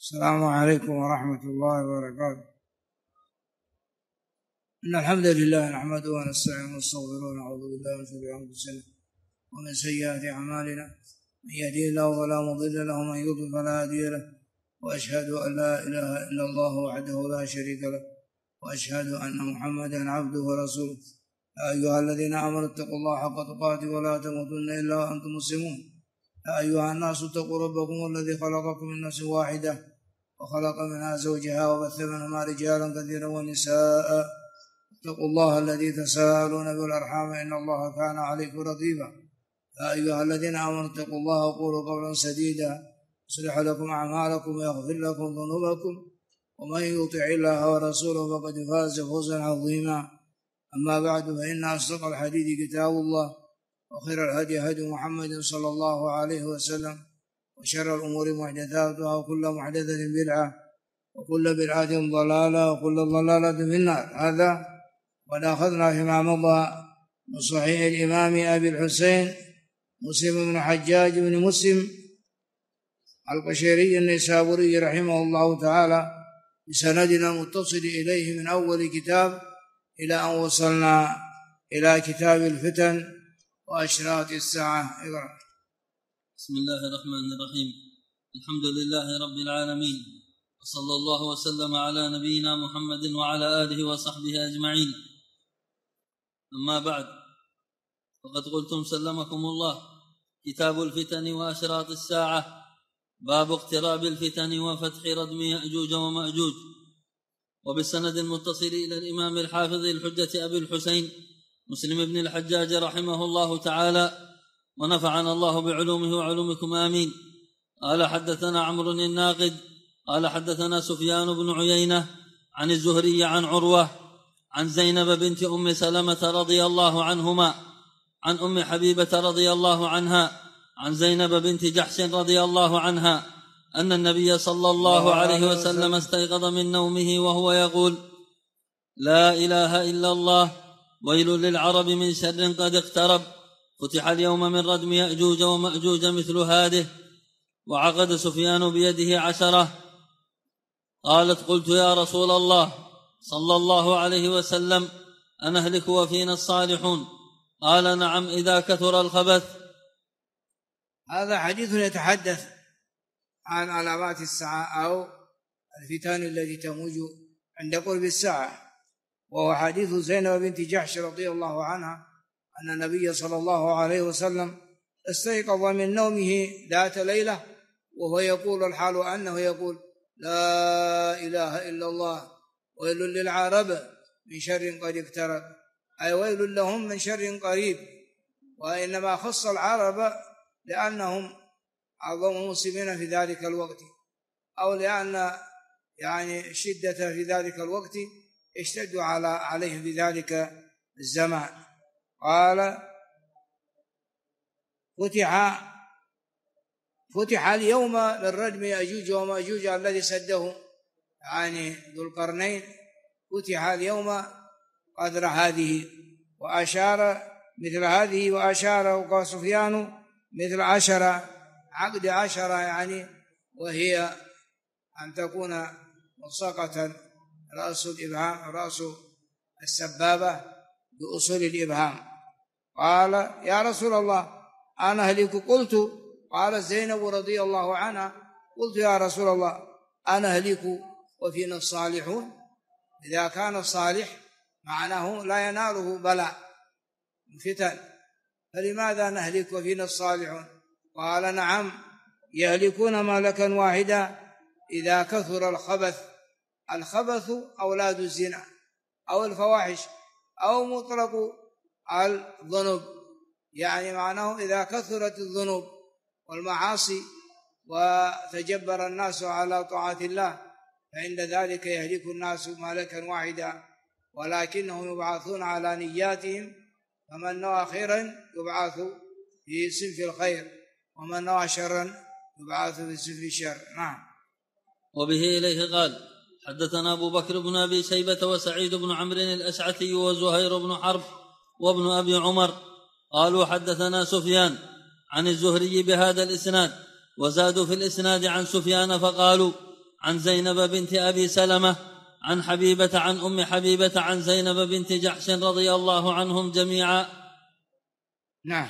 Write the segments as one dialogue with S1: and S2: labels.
S1: السلام عليكم ورحمة الله وبركاته. إن الحمد لله نحمده ونستعينه ونستغفره ونعوذ بالله من شرور أنفسنا ومن سيئات أعمالنا، من يهده الله فلا مضل له ومن يضلل فلا هادي له، وأشهد أن لا إله إلا الله وحده لا شريك له، وأشهد أن محمدا عبده ورسوله. يا أيها الذين آمنوا اتقوا الله حق تقاته ولا تموتن إلا وأنتم مسلمون. يا أيها الناس اتقوا ربكم الذي خلقكم من نفس واحدة وخلق منها زوجها وبث منهما رجالا كثيرا ونساء. اتقوا الله الذي تساءلون بالأرحام إن الله كان عليكم رقيبا. يا أيها الذين آمنوا اتقوا الله وقولوا قولا سديدا يصلح لكم أعمالكم ويغفر لكم ذنوبكم، ومن يطع الله ورسوله فقد فاز فوزا عظيما. أما بعد، فإن أصدق الحديث كتاب الله، وخير الهدي هدي محمد صلى الله عليه وسلم، وشر الأمور محدثاتها، وكل محدثة بدعة، وكل بدعة ضلالة، وكل ضلالة في النار. هذا قد أخذنا فيما مضى من صحيح الإمام أبي الحسين مسلم بن حجاج بن مسلم القشيري النيسابوري رحمه الله تعالى بسندنا المتصل إليه من أول كتاب إلى أن وصلنا إلى كتاب الفتن وأشراط الساعة.
S2: بسم الله الرحمن الرحيم. الحمد لله رب العالمين، وصلى الله وسلم على نبينا محمد وعلى آله وصحبه أجمعين. أما بعد، فقد قلتم سلمكم الله كتاب الفتن وأشراط الساعة، باب اقتراب الفتن وفتح ردم يأجوج ومأجوج. وبالسند المتصل إلى الإمام الحافظ الحجة أبي الحسين مسلم بن الحجاج رحمه الله تعالى، ونفعنا الله بعلومه وعلومكم آمين. قال حدثنا عمرو الناقد قال حدثنا سفيان بن عيينة عن الزهري عن عروة عن زينب بنت أم سلمة رضي الله عنهما عن أم حبيبة رضي الله عنها عن زينب بنت جحش رضي الله عنها أن النبي صلى الله عليه وسلم استيقظ من نومه وهو يقول: لا إله إلا الله، ويل للعرب من شر قد اقترب، فتح اليوم من ردم يأجوج ومأجوج مثل هذه. وعقد سفيان بيده 10. قالت: قلت يا رسول الله صلى الله عليه وسلم أنهلك وفينا الصالحون؟ قال: نعم، إذا كثر الخبث.
S1: هذا حديث يتحدث عن علامات الساعة أو الفتن التي تموج عند قرب الساعة، وهو حديث زينب بنت جحش رضي الله عنها أن النبي صلى الله عليه وسلم استيقظ من نومه ذات ليلة وهو يقول، الحال أنه يقول: لا إله إلا الله، ويل للعرب من شر قد اقترب، أي ويل لهم من شر قريب. وإنما خص العرب لأنهم أعظم مسلمين في ذلك الوقت، أو لأن الشدة في ذلك الوقت اشتدوا عليهم في ذلك الزمان. قال: فتح اليوم للردم يأجوج ومأجوج الذي سده ذو القرنين، فتح اليوم قدر هذه، وأشار مثل هذه، وأشار وقال سفيان مثل 10، عقد 10 وهي أن تكون ملصقة رأس الإبهام، رأس السبابة بأصول الإبهام. قال: يا رسول الله أنا أهلك؟ قلت. قال زينب رضي الله عنها: قلت يا رسول الله أنا أهلك وفينا الصالحون؟ إذا كان الصالح معناه لا يناله بلاء فتن، فلماذا نهلك وفينا الصالحون؟ قال: نعم، يهلكون مهلكا واحدا إذا كثر الخبث. الخبث أولاد الزنا أو الفواحش أو مطلق الذنوب، معناه إذا كثرت الذنوب والمعاصي وتجبر الناس على طاعة الله، فعند ذلك يهلك الناس مهلكا واحدا، ولكنهم يبعثون على نياتهم، فمن نوى خيرا يبعث في صنف الخير، ومن نوى شرا يبعث في صنف الشر. نعم.
S2: وبه إليه قال: حدثنا أبو بكر بن أبي شيبة وسعيد بن عمرو الأشعثي وزهير بن حرب وابن أبي عمر قالوا: حدثنا سفيان عن الزهري بهذا الإسناد، وزادوا في الإسناد عن سفيان فقالوا: عن زينب بنت أبي سلمة عن حبيبة عن أم حبيبة عن زينب بنت جحش رضي الله عنهم جميعا.
S1: نعم.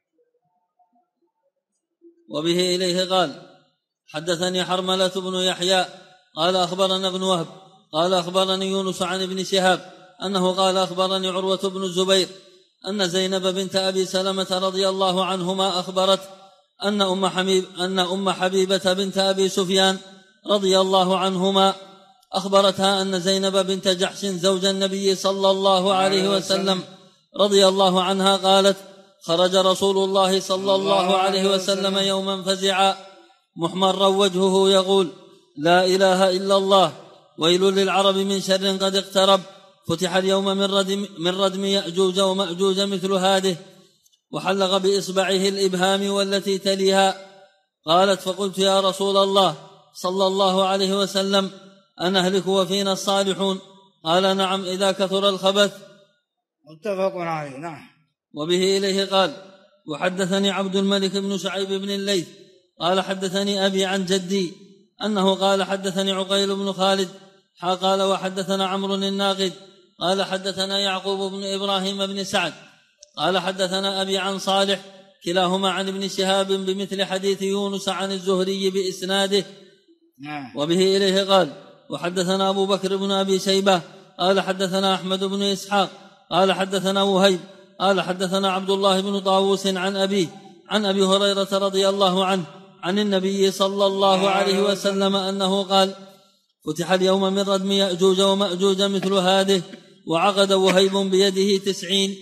S2: وبه إليه قال حدثني حرملة بن يحيى قال أخبرنا ابن وهب قال أخبرني يونس عن ابن شهاب أنه قال أخبرني عروة بن الزبير أن زينب بنت أبي سلمة رضي الله عنهما أخبرت أن أم حبيبة بنت أبي سفيان رضي الله عنهما أخبرتها أن زينب بنت جحش زوج النبي صلى الله عليه وسلم رضي الله عنها قالت خرج رسول الله صلى الله عليه وسلم يوما فزعا محمرا وجهه يقول لا إله إلا الله ويل للعرب من شر قد اقترب فتح اليوم من ردم يأجوج ومأجوج مثل هذه وحلق بإصبعه الإبهام والتي تليها. قالت فقلت يا رسول الله صلى الله عليه وسلم أنهلك وفينا الصالحون؟ قال نعم إذا كثر الخبث.
S1: متفق عليه. نعم.
S2: وبه إليه قال وحدثني عبد الملك بن شعيب بن الليث قال حدثني أبي عن جدي أنه قال حدثني عقيل بن خالد قال وحدثنا عمرو الناقد قال حدثنا يعقوب بن إبراهيم بن سعد قال حدثنا أبي عن صالح كلاهما عن ابن شهاب بمثل حديث يونس عن الزهري بإسناده. وبه إليه قال وحدثنا أبو بكر بن أبي شيبة قال حدثنا أحمد بن إسحاق قال حدثنا وهيب قال حدثنا عبد الله بن طاووس عن أبيه عن أبي هريرة رضي الله عنه عن النبي صلى الله عليه وسلم أنه قال فتح اليوم من ردم يأجوج ومأجوج مثل هذه وعقد وهيب بيده 90.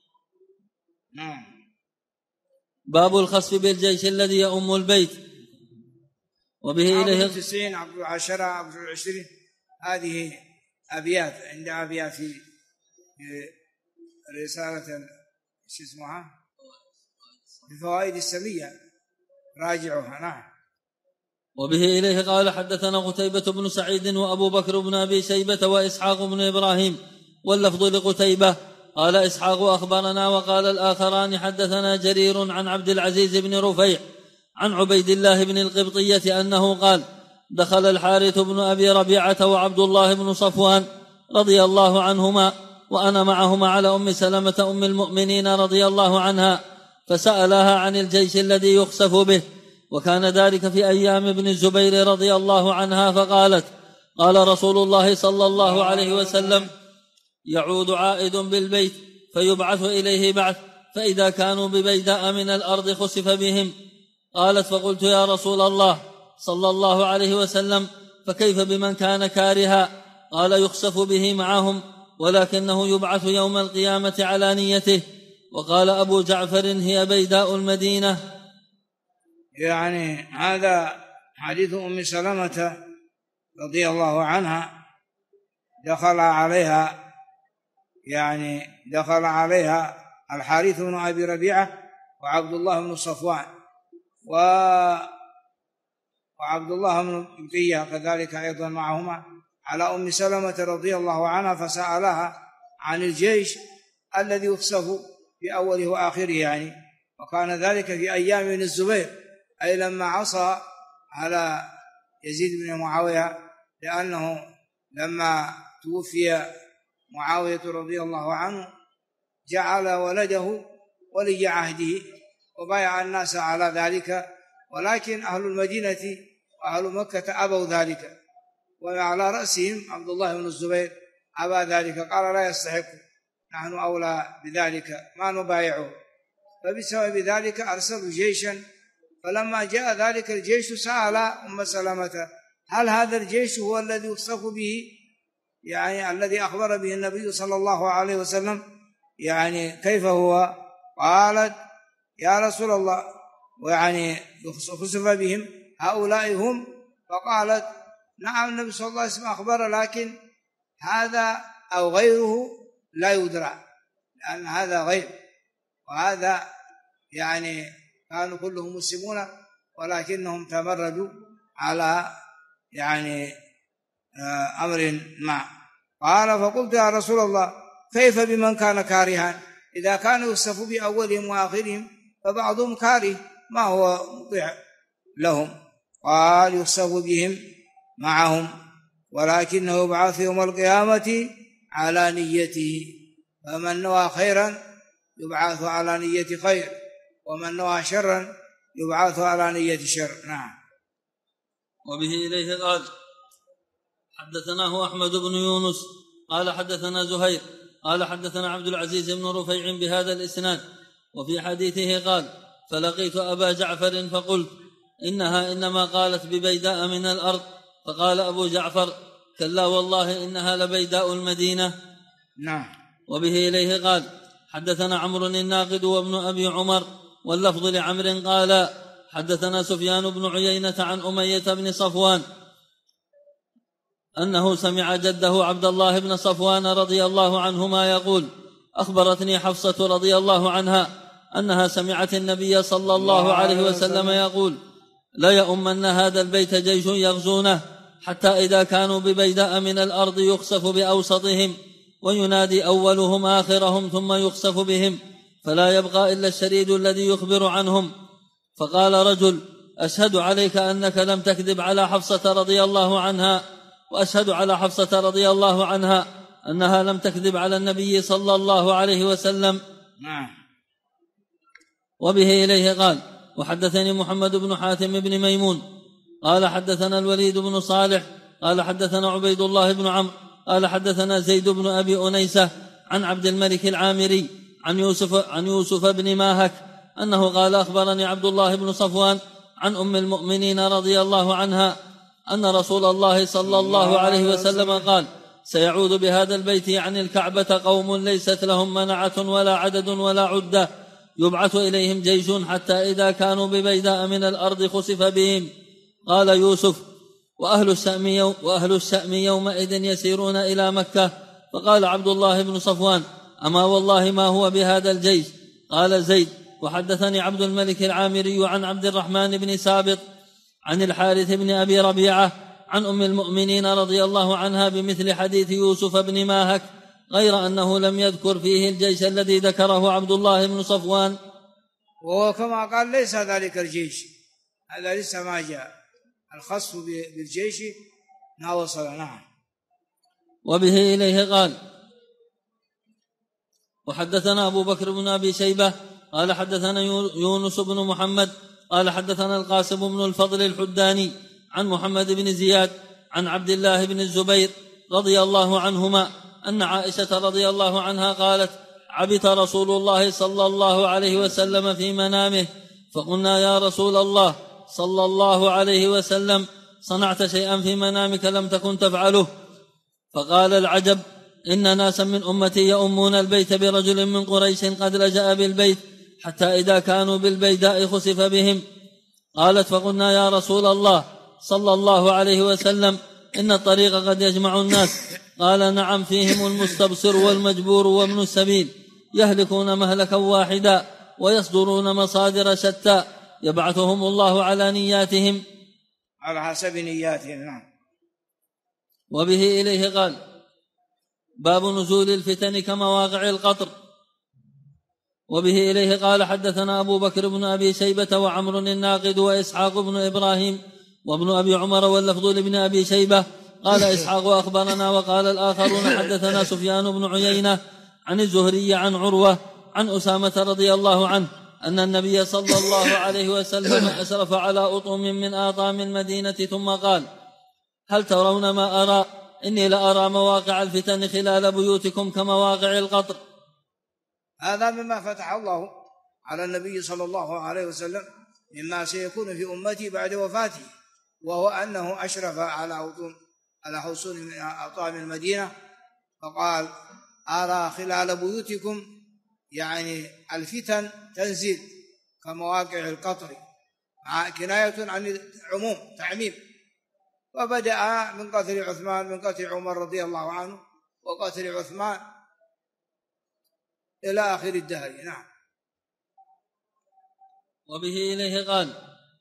S2: باب الخسف بالجيش الذي يؤم البيت. وبه إليه
S1: 90 عبد العشرة عبد العشرين هذه أبيات عند أبيات في رسالة شو اسمها الفوائد السمية راجعوها. نعم.
S2: وبه إليه قال حدثنا قتيبة بن سعيد وأبو بكر بن أبي شيبة وإسحاق بن إبراهيم واللفظ لقتيبة قال إسحاق أخبرنا وقال الآخران حدثنا جرير عن عبد العزيز بن رفيع عن عبيد الله بن القبطية أنه قال دخل الحارث بن أبي ربيعة وعبد الله بن صفوان رضي الله عنهما وأنا معهما على أم سلمة أم المؤمنين رضي الله عنها فسألها عن الجيش الذي يخسف به وكان ذلك في أيام ابن الزبير رضي الله عنها فقالت قال رسول الله صلى الله عليه وسلم يعود عائد بالبيت فيبعث إليه بعث فإذا كانوا ببيداء من الأرض خسف بهم. قالت فقلت يا رسول الله صلى الله عليه وسلم فكيف بمن كان كارها؟ قال يخسف به معهم ولكنه يبعث يوم القيامة على نيته. وقال أبو جعفر هي بيداء المدينة.
S1: يعني هذا حديث أم سلمة رضي الله عنها دخل عليها الحارث بن أبي ربيعة وعبد الله بن صفوان وعبد الله بن قبطية كذلك أيضا معهما على أم سلمة رضي الله عنها فسألها عن الجيش الذي يخسف في أوله وآخره وكان ذلك في أيام ابن الزبير أي لما عصى على يزيد بن معاوية لأنه لما توفي معاوية رضي الله عنه جعل ولده ولي عهده وبايع الناس على ذلك ولكن أهل المدينة وأهل مكة أبوا ذلك وعلى رأسهم عبد الله بن الزبير أبى ذلك قال لا يستحق نحن أولى بذلك ما نبايعه فبسبب ذلك أرسلوا جيشا فلما جاء ذلك الجيش سأل أم سلمة هل هذا الجيش هو الذي يخسف به الذي أخبر به النبي صلى الله عليه وسلم كيف هو؟ قالت يا رسول الله خسف بهم هؤلاء هم؟ فقالت نعم النبي صلى الله عليه وسلم أخبر لكن هذا أو غيره لا يدرى لأن هذا غير وهذا كانوا كلهم مسلمون ولكنهم تمردوا على أمر ما. قال فقلت يا رسول الله كيف بمن كان كارها؟ إذا كانوا يخسف بأولهم وآخرهم فبعضهم كاره ما هو مطيع لهم. قال يخسف بهم معهم، ولكنه يبعث يوم القيامة على نيته، فمن نوى خيرا يبعث على نية خير، ومن نوى شرا يبعث على نية شر. نعم.
S2: وبه إليه قال حدثناه أحمد بن يونس قال حدثنا زهير قال حدثنا عبد العزيز بن رفيع بهذا الإسناد. وفي حديثه قال فلقيت أبا جعفر فقلت إنها إنما قالت ببيداء من الأرض، فقال أبو جعفر كلا والله إنها لبيداء المدينة.
S1: نعم.
S2: وبه إليه قال حدثنا عمرو الناقد وابن أبي عمر واللفظ لعمر قال حدثنا سفيان بن عيينة عن أمية بن صفوان أنه سمع جده عبد الله بن صفوان رضي الله عنهما يقول أخبرتني حفصة رضي الله عنها أنها سمعت النبي صلى الله عليه وسلم يقول لا يؤمن هذا البيت جيش يغزونه حتى إذا كانوا ببيداء من الأرض يخسف بأوسطهم وينادي أولهم آخرهم ثم يخسف بهم فلا يبقى إلا الشريد الذي يخبر عنهم. فقال رجل أشهد عليك أنك لم تكذب على حفصة رضي الله عنها، وأشهد على حفصة رضي الله عنها أنها لم تكذب على النبي صلى الله عليه وسلم. وبه إليه قال وحدثني محمد بن حاتم بن ميمون قال حدثنا الوليد بن صالح قال حدثنا عبيد الله بن عمرو قال حدثنا زيد بن أبي أنيسة عن عبد الملك العامري عن يوسف بن ماهك أنه قال أخبرني عبد الله بن صفوان عن أم المؤمنين رضي الله عنها أن رسول الله صلى الله عليه وسلم قال سيعود بهذا البيت عن الكعبة قوم ليست لهم منعة ولا عدد ولا عدة يبعث إليهم جيش حتى إذا كانوا ببيداء من الأرض خسف بهم. قال يوسف وأهل الشأم يومئذ يسيرون إلى مكة. فقال عبد الله بن صفوان أما والله ما هو بهذا الجيش. قال زيد وحدثني عبد الملك العامري عن عبد الرحمن بن سابط عن الحارث بن أبي ربيعة عن أم المؤمنين رضي الله عنها بمثل حديث يوسف بن ماهك غير أنه لم يذكر فيه الجيش الذي ذكره عبد الله بن صفوان.
S1: وهو كما قال ليس ذلك الجيش، هذا لسه ما جاء الخصف بالجيش ما وصل. نعم.
S2: وبه إليه قال وحدثنا أبو بكر بن أبي شيبة قال حدثنا يونس بن محمد قال حدثنا القاسم بن الفضل الحداني عن محمد بن زياد عن عبد الله بن الزبير رضي الله عنهما أن عائشة رضي الله عنها قالت عبث رسول الله صلى الله عليه وسلم في منامه فقلنا يا رسول الله صلى الله عليه وسلم صنعت شيئا في منامك لم تكن تفعله. فقال العجب إن ناسا من أمتي يؤمون البيت برجل من قريش قد لجأ بالبيت حتى إذا كانوا بالبيداء خسف بهم. قالت فقلنا يا رسول الله صلى الله عليه وسلم إن الطريق قد يجمع الناس. قال نعم فيهم المستبصر والمجبور وابن السبيل يهلكون مهلكا واحدا ويصدرون مصادر شتى يبعثهم الله على نياتهم
S1: على حسب نياتهم. نعم.
S2: وبه إليه قال باب نزول الفتن كمواقع القطر. وبه إليه قال حدثنا أبو بكر بن أبي شيبة وعمر الناقد وإسحاق بن إبراهيم وابن أبي عمر واللفظ لابن أبي شيبة قال إسحاق أخبرنا وقال الآخرون حدثنا سفيان بن عيينة عن الزهري عن عروة عن أسامة رضي الله عنه أن النبي صلى الله عليه وسلم أشرف على أطم من آطام المدينة ثم قال هل ترون ما أرى؟ إني لأرى مواقع الفتن خلال بيوتكم كمواقع القطر.
S1: هذا مما فتح الله على النبي صلى الله عليه وسلم مما سيكون في أمتي بعد وفاته، وهو أنه أشرف على حصول من أطام المدينة، فقال أرى خلال بيوتكم يعني الفتن تنزل كمواقع القطر، مع كناية عن العموم تعميم. وبدأ من قتل عثمان، من قتل عمر رضي الله عنه وقتل عثمان إلى آخر الدهر. نعم.
S2: وبه إليه قال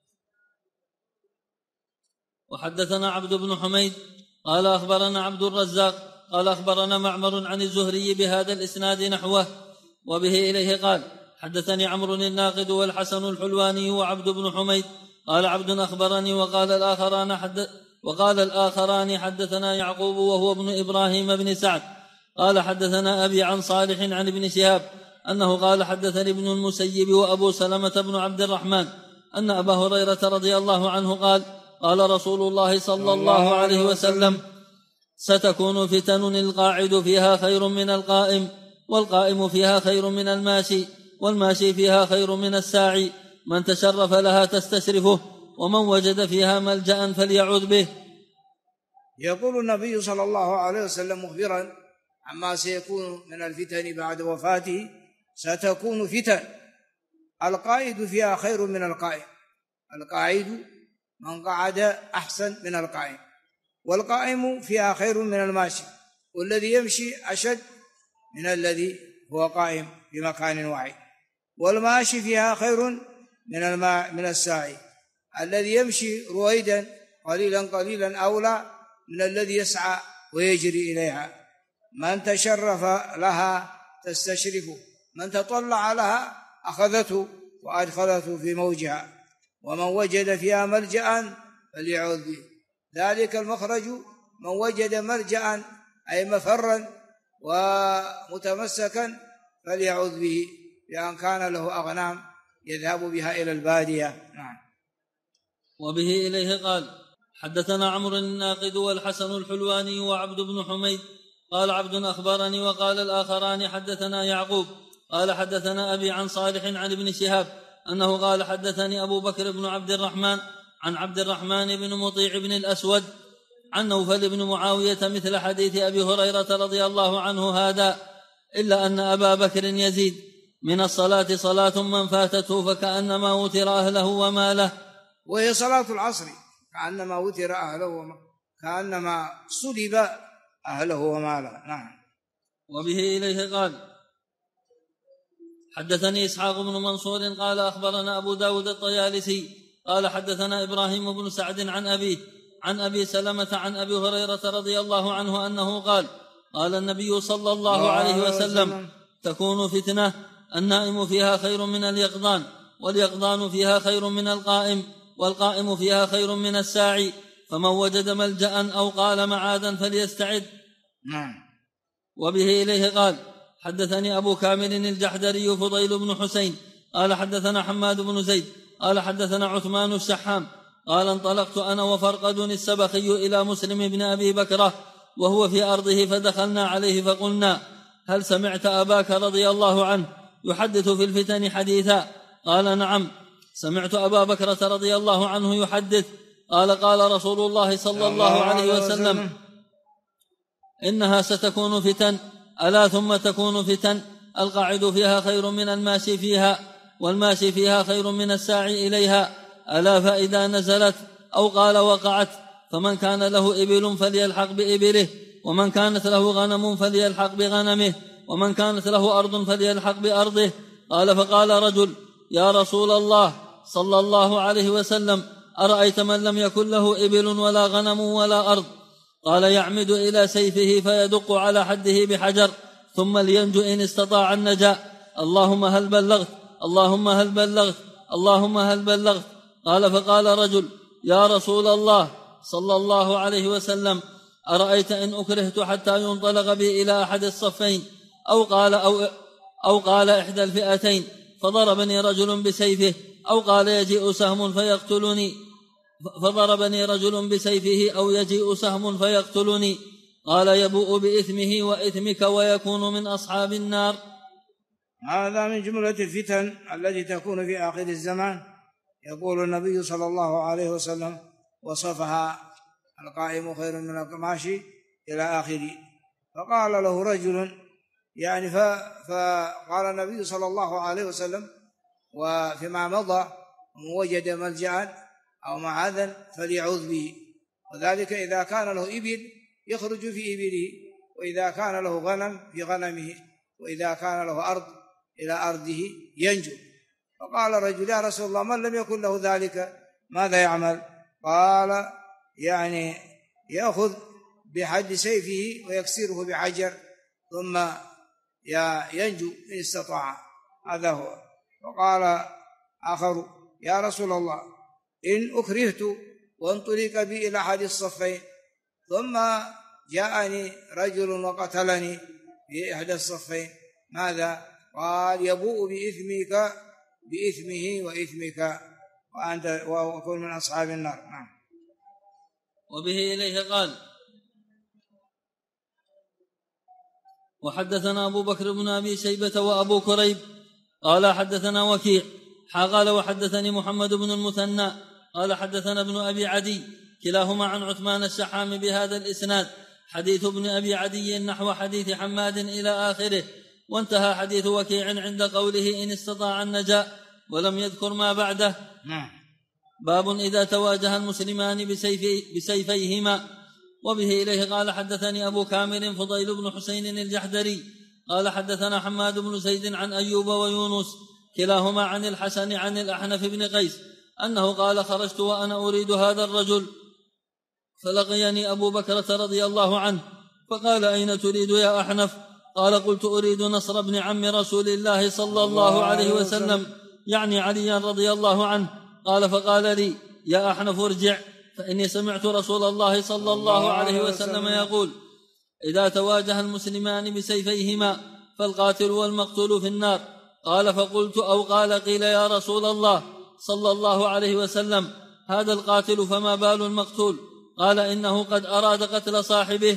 S2: وحدثنا عبد بن حميد قال أخبرنا عبد الرزاق قال أخبرنا معمر عن الزهري بهذا الإسناد نحوه. وبه إليه قال حدثني عمرو الناقد والحسن الحلواني وعبد بن حميد قال عبد أخبرني وقال الآخران وقال الآخران حدثنا يعقوب وهو ابن إبراهيم بن سعد قال حدثنا أبي عن صالح عن ابن شهاب أنه قال حدثني ابن المسيب وأبو سلمة بن عبد الرحمن أن أبا هريرة رضي الله عنه قال قال رسول الله صلى الله عليه وسلم ستكون فتن القاعد فيها خير من القائم، والقائم فيها خير من الماشي، والماشي فيها خير من الساعي، من تشرف لها تستشرفه، ومن وجد فيها ملجأ فليعوذ به.
S1: يقول النبي صلى الله عليه وسلم مخبرا عما سيكون من الفتن بعد وفاته: ستكون فتن القائد فيها خير من القائم. القائد من قعد أحسن من القائم، والقائم فيها خير من الماشي، والذي يمشي أشد من الذي هو قائم في مكان واحد، والماشي فيها خير من الساعي. الذي يمشي رويدا قليلا أولى من الذي يسعى ويجري إليها. من تشرف لها تستشرفه، من تطلع لها أخذته وأدخلته في موجها، ومن وجد فيها ملجأ فليعوذ به. ذلك المخرج من وجد ملجأ أي مفرا ومتمسكا فليعوذ به، لأن كان له أغنام يذهب بها إلى البادية. نعم.
S2: وبه إليه قال حدثنا عمرو الناقد والحسن الحلواني وعبد بن حميد قال عبد أخبرني، وقال الآخران حدثنا يعقوب قال حدثنا أبي عن صالح عن ابن شهاب أنه قال حدثني أبو بكر بن عبد الرحمن عن عبد الرحمن بن مطيع بن الأسود عن نوفل بن معاوية مثل حديث أبي هريرة رضي الله عنه هذا، إلا أن أبا بكر يزيد: من الصلاة صلاة من فاتته فكأنما وتر أهله وماله.
S1: وهي صلاة العصر كأنما وتر أهله كأنما صلب أهله وماله. نعم.
S2: وبه إليه قال حدثني إسحاق بن منصور قال أخبرنا أبو داود الطيالسي قال حدثنا إبراهيم بن سعد عن أبي سلمة عن أبي هريرة رضي الله عنه أنه قال قال النبي صلى الله عليه وسلم: تكون فتنة النائم فيها خير من اليقظان، واليقظان فيها خير من القائم، والقائم فيها خير من الساعي، فمن وجد ملجأ أو قال معاذا فليستعد.
S1: نعم.
S2: وبه إليه قال حدثني أبو كامل الجحدري فضيل بن حسين قال حدثنا حماد بن زيد قال حدثنا عثمان الشحام قال انطلقت أنا وفرقد السبخي إلى مسلم بن أبي بكرة وهو في أرضه، فدخلنا عليه فقلنا: هل سمعت أباك رضي الله عنه يحدث في الفتن حديثا؟ قال: نعم، سمعت أبا بكرة رضي الله عنه يحدث. قال: قال رسول الله صلى الله عليه وسلم: إنها ستكون فتن، ألا ثم تكون فتن القاعد فيها خير من الماشي فيها، والماشي فيها خير من الساعي إليها، ألا فإذا نزلت أو قال وقعت فمن كان له إبل فليلحق بإبله، ومن كانت له غنم فليلحق بغنمه، ومن كانت له أرض فليلحق بأرضه. قال: فقال رجل: يا رسول الله صلى الله عليه وسلم، أرأيت من لم يكن له إبل ولا غنم ولا أرض؟ قال: يعمد إلى سيفه فيدق على حده بحجر ثم لينجو إن استطاع النجاة. اللهم هل بلغت، اللهم هل بلغت، اللهم هل بلغت. قال: فقال رجل: يا رسول الله صلى الله عليه وسلم، أرأيت إن أكرهت حتى ينطلق بي إلى أحد الصفين، أو قال إحدى الفئتين، فضربني رجل بسيفه، أو قال يجيء سهم فيقتلني، فضربني رجل بسيفه أو يجيء سهم فيقتلني. قال: يبوء بإثمه وإثمك ويكون من أصحاب النار.
S1: هذا من جملة الفتن التي تكون في آخر الزمان. يقول النبي صلى الله عليه وسلم وصفها: القائم خير من الماشي إلى آخره. فقال له رجل فقال النبي صلى الله عليه وسلم: وفيما مضى: من وجد ملجأ أو معاذا فليعوذ به. وذلك إذا كان له إبل يخرج في إبله، وإذا كان له غنم في غنمه، وإذا كان له أرض إلى أرضه ينجو. فقال الرجل: يا رسول الله، من لم يكن له ذلك ماذا يعمل؟ قال: يأخذ بحد سيفه ويكسره بحجر ثم ينجو إن استطاع. هذا هو. وقال آخر: يا رسول الله، إن أكرهت وانطلق بي إلى أحد الصفين، ثم جاءني رجل وقتلني في إحدى الصفين. ماذا؟ قال يبوء بإثمه وإثمك وأنت وكن من أصحاب النار. نعم.
S2: وبه إليه قال وحدثنا أبو بكر بن أبي شيبة وأبو كريب قال حدثنا وكيع قال وحدثني محمد بن المثنى قال حدثنا ابن أبي عدي كلاهما عن عثمان الشحام بهذا الإسناد. حديث ابن أبي عدي نحو حديث حماد إلى آخره، وانتهى حديث وكيع عند قوله إن استطاع النجاة، ولم يذكر ما بعده. باب إذا تواجه المسلمان بسيفيهما. وبه إليه قال حدثني أبو كامل فضيل بن حسين الجحدري قال حدثنا حماد بن زيد عن أيوب ويونس كلاهما عن الحسن عن الأحنف بن قيس أنه قال خرجت وأنا أريد هذا الرجل، فلقيني أبو بكرة رضي الله عنه فقال أين تريد يا أحنف؟ قال قلت أريد نصر بن عم رسول الله صلى الله عليه وسلم، يعني عليا رضي الله عنه. قال فقال لي يا أحنف ارجع، فإني سمعت رسول الله صلى الله عليه وسلم يقول إذا تواجه المسلمان بسيفيهما فالقاتل والمقتول في النار. قال فقلت أو قال قيل يا رسول الله صلى الله عليه وسلم هذا القاتل فما بال المقتول؟ قال إنه قد أراد قتل صاحبه.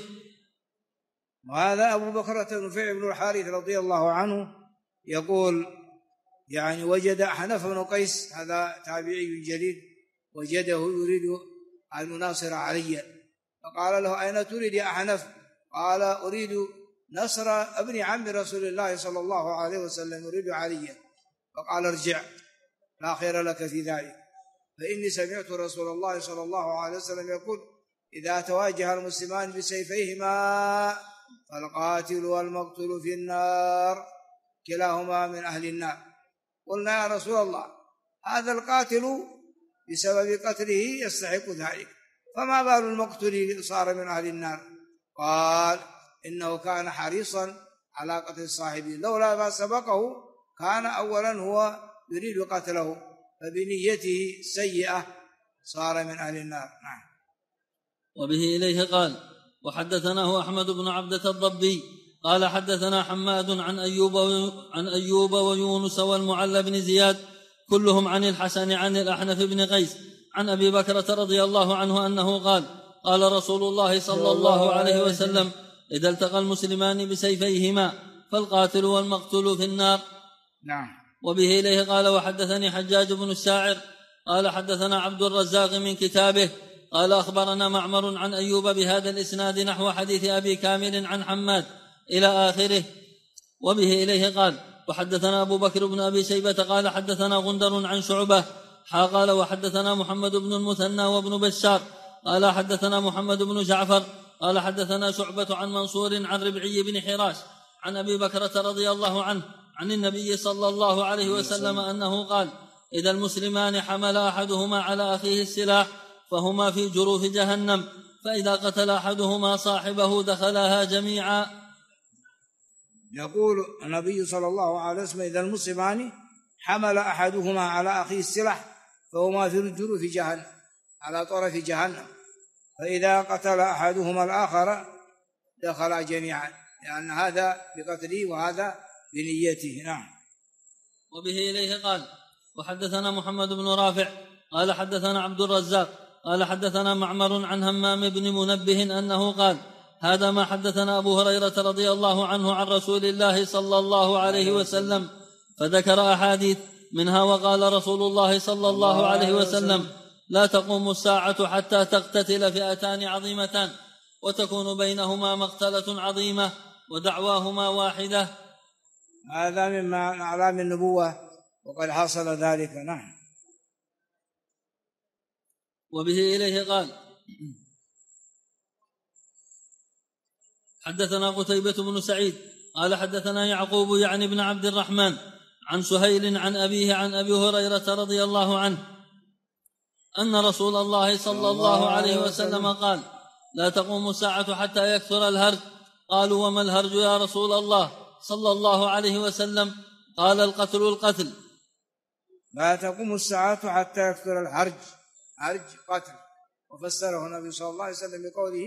S1: وهذا أبو بكرة نفيع بن الحارث رضي الله عنه يقول يعني وجد أحنف بن قيس، هذا تابعي جليل، وجده يريد المناصر عليا، فقال له أين تريد يا أحنف؟ قال أريد نصر ابن عم رسول الله صلى الله عليه وسلم، يريد عليا. فقال ارجع لا خير لك في ذلك، فإني سمعت رسول الله صلى الله عليه وسلم يقول إذا تواجه المسلمان بسيفيهما فالقاتل والمقتول في النار كلاهما من أهل النار. قلنا يا رسول الله هذا القاتل بسبب قتله يستحق ذلك، فما بال المقتول صار من أهل النار؟ قال إنه كان حريصا على قتل صاحبه، لولا ما سبقه كان أولا هو يريد قتله، فبنيته سيئة صار من أهل النار. نعم.
S2: وبه إليه قال وحدثناه أحمد بن عبدة الضبي قال حدثنا حماد عن أيوب ويونس والمعلى بن زياد كلهم عن الحسن عن الأحنف بن قيس عن أبي بكرة رضي الله عنه أنه قال قال رسول الله صلى الله عليه وسلم إذا التقى المسلمان بسيفيهما فالقاتل والمقتول في النار.
S1: نعم.
S2: وبه إليه قال وحدثني حجاج بن الشاعر قال حدثنا عبد الرزاق من كتابه قال أخبرنا معمر عن أيوب بهذا الإسناد نحو حديث أبي كامل عن حماد إلى آخره. وبه إليه قال وحدثنا أبو بكر بن أبي شيبة قال حدثنا غندر عن شعبة قال وحدثنا محمد بن المثنى وابن بشار قال حدثنا محمد بن جعفر قال حدثنا شعبة عن منصور عن ربعي بن حراش عن أبي بكرة رضي الله عنه عن النبي صلى الله عليه وسلم أنه قال إذا المسلمان حمل أحدهما على أخيه السلاح فهما في جروف جهنم، فإذا قتل أحدهما صاحبه دخلها جميعا.
S1: يقول النبي صلى الله عليه وسلم إذا المسلمان حمل أحدهما على أخيه السلاح فهما في جروف جهنم على طرف جهنم، فإذا قتل أحدهما الآخر دخلا جميعا، لأن هذا بقتله وهذا بنيته. نعم.
S2: وبه إليه قال وحدثنا محمد بن رافع قال حدثنا عبد الرزاق قال حدثنا معمر عن همام بن منبه أنه قال هذا ما حدثنا أبو هريرة رضي الله عنه عن رسول الله صلى الله عليه وسلم، فذكر أحاديث منها وقال رسول الله صلى الله عليه وسلم لا تقوم الساعة حتى تقتتل فئتان عظيمتان وتكون بينهما مقتلة عظيمة ودعواهما واحدة.
S1: هذا من أعلام النبوة وقد حصل ذلك. نعم.
S2: وبه إليه قال حدثنا قتيبة بن سعيد قال حدثنا يعقوب يعني بن عبد الرحمن عن سهيل عن أبيه عن أبي هريرة رضي الله عنه أن رسول الله صلى الله عليه وسلم قال لا تقوم الساعة حتى يكثر الهرج. قالوا وما الهرج يا رسول الله صلى الله عليه وسلم؟ قال القتل.
S1: لا تقوم الساعة حتى يكثر الهرج، هرج قتل، وفسره النبي صلى الله عليه وسلم بقوله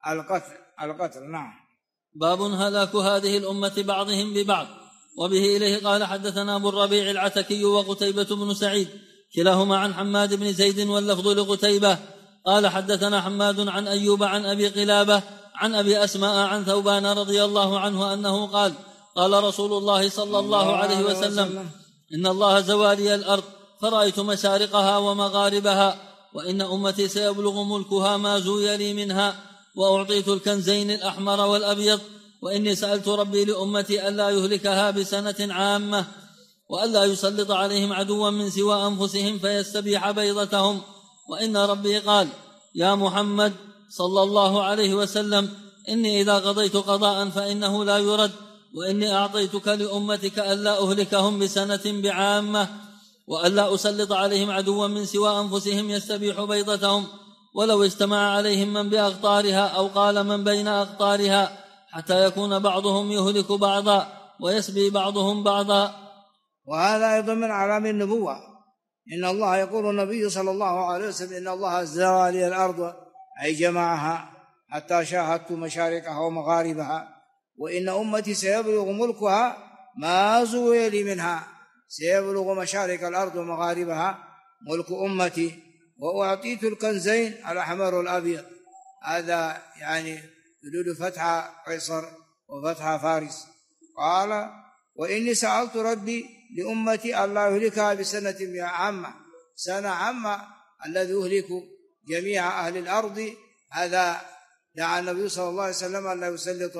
S1: القتل. نعم.
S2: باب هلاك هذه الأمة بعضهم ببعض. وبه إليه قال حدثنا أبو الربيع العتكي وقتيبة بن سعيد كلاهما عن حماد بن زيد واللفظ لقتيبة قال حدثنا حماد عن أيوب عن أبي قلابة عن أبي أسماء عن ثوبان رضي الله عنه أنه قال قال رسول الله صلى الله عليه وسلم إن الله زوالي الأرض فرأيت مشارقها ومغاربها وإن أمتي سيبلغ ملكها ما زوي لي منها وأعطيت الكنزين الأحمر والأبيض وإني سألت ربي لأمتي ألا يهلكها بسنة عامة وألا يسلط عليهم عدوا من سوى أنفسهم فيستبيح بيضتهم وإن ربي قال يا محمد صلى الله عليه وسلم إني إذا قضيت قضاء فإنه لا يرد وإني أعطيتك لأمتك ألا أهلكهم بسنة بعامة وألا أسلط عليهم عدوا من سوى أنفسهم يستبيح بيضتهم ولو اجتمع عليهم من بأقطارها أو قال من بين أقطارها حتى يكون بعضهم يهلك بعضا ويسبي بعضهم بعضا.
S1: وهذا أيضا من علام النبوة. إن الله يقول النبي صلى الله عليه وسلم إن الله زوى لي الأرض أي جمعها حتى شاهدت مشارقها ومغاربها وإن أمتي سيبلغ ملكها ما زوي لي منها. سيبلغ مشارق الأرض ومغاربها ملك أمتي وأعطيت الكنزين الأحمر والأبيض. هذا يعني يدل فتح قيصر وفتح فارس. قال وإني سألت ربي لأمتي ألا يهلكها بسنة عامة. سنة عامة الذي يهلك جميع أهل الأرض. هذا دعا النبي صلى الله عليه وسلم أن لا يسلط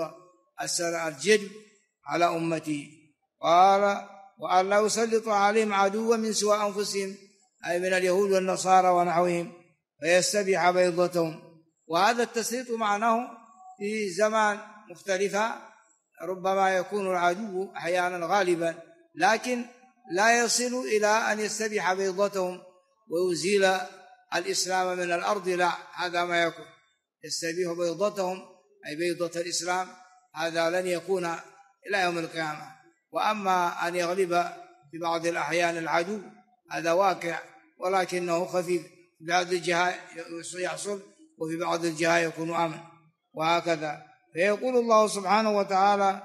S1: الجد على أمتي. قال وأن لا يسلط عليهم عدوا من سوى أنفسهم أي من اليهود والنصارى ونحوهم فيستبيح بيضتهم. وهذا التسليط معناه في زمان مختلفة ربما يكون العدو أحيانا غالبا لكن لا يصل إلى أن يستبيح بيضتهم ويزيل الإسلام من الأرض. لا، هذا ما يكون يستبيح بيضتهم أي بيضة الإسلام. هذا لن يكون إلى يوم القيامة. وأما أن يغلب في بعض الأحيان العدو هذا واقع ولكنه خفيف. في بعض الجهات يحصل وفي بعض الجهات يكون أمن وهكذا. فيقول الله سبحانه وتعالى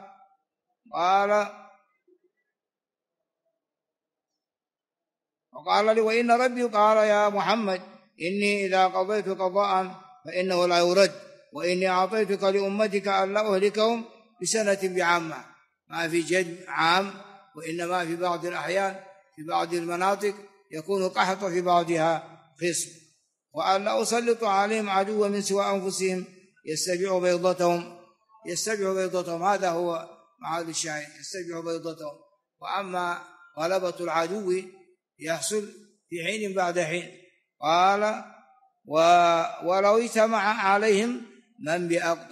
S1: وقال لي وإن ربي قال يا محمد إني إذا قضيت قضاء فإنه لا يرد وإني أعطيتك لأمتك ألا أهلكهم بسنة بعامة. ما في جد عام وإنما في بعض الأحيان في بعض المناطق يكون قحط في بعضها خصم. وأن لا أسلط عليهم عدوا من سوى أنفسهم يستبيح بيضتهم. هذا هو معاد الشاهد يستبيح بيضتهم. وأما غلبة العدو يحصل في حين بعد حين. قال ولو اجتمع عليهم من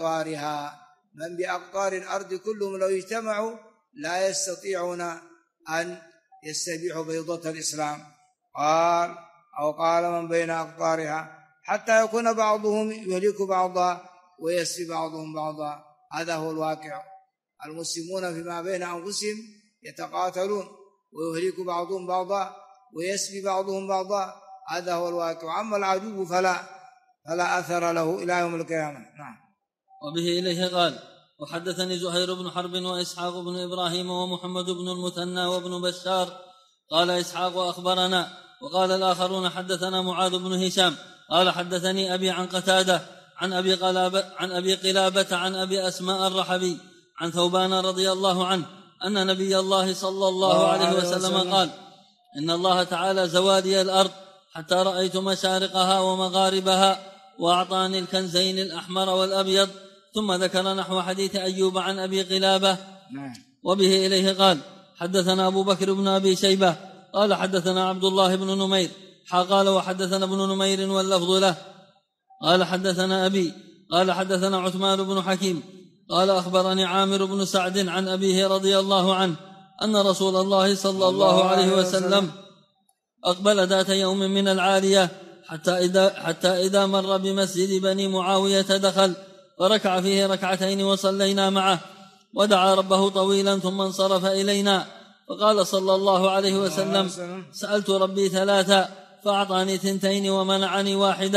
S1: بأقطار الأرض كلهم لو اجتمعوا لا يستطيعون أن يستبيحوا بيضة الإسلام. قال من بين أقطارها حتى يكون بعضهم يهلك بعضا ويسبي بعضهم بعضا. هذا هو الواقع. المسلمون فيما بين أنفسهم يتقاتلون ويهلك بعضهم بعضا ويسبي بعضهم بعضا. هذا هو الواقع. أما العدو فلا أثر له إلى يوم القيامة. نعم.
S2: وبه إليه قال وحدثني زهير بن حرب وإسحاق بن إبراهيم ومحمد بن المثنى وابن بشار قال إسحاق أخبرنا وقال الآخرون حدثنا معاذ بن هشام قال حدثني أبي عن قتادة عن أبي قلابة عن أبي أسماء الرحبي عن ثوبان رضي الله عنه أن نبي الله صلى الله عليه وسلم قال إن الله تعالى زوالي الأرض حتى رأيت مشارقها ومغاربها وأعطاني الكنزين الأحمر والأبيض. ثم ذكر نحو حديث أيوب عن أبي قلابة. وبه إليه قال حدثنا أبو بكر بن أبي شيبة قال حدثنا عبد الله بن نمير قال وحدثنا ابن نمير واللفظ له قال حدثنا أبي قال حدثنا عثمان بن حكيم قال أخبرني عامر بن سعد عن أبيه رضي الله عنه أن رسول الله صلى الله عليه وسلم أقبل ذات يوم من العالية حتى إذا مر بمسجد بني معاوية دخل فركع فيه ركعتين وصلينا معه ودعا ربه طويلا ثم انصرف إلينا فقال صلى الله عليه وسلم سألت ربي 3 فأعطاني 2 ومنعني 1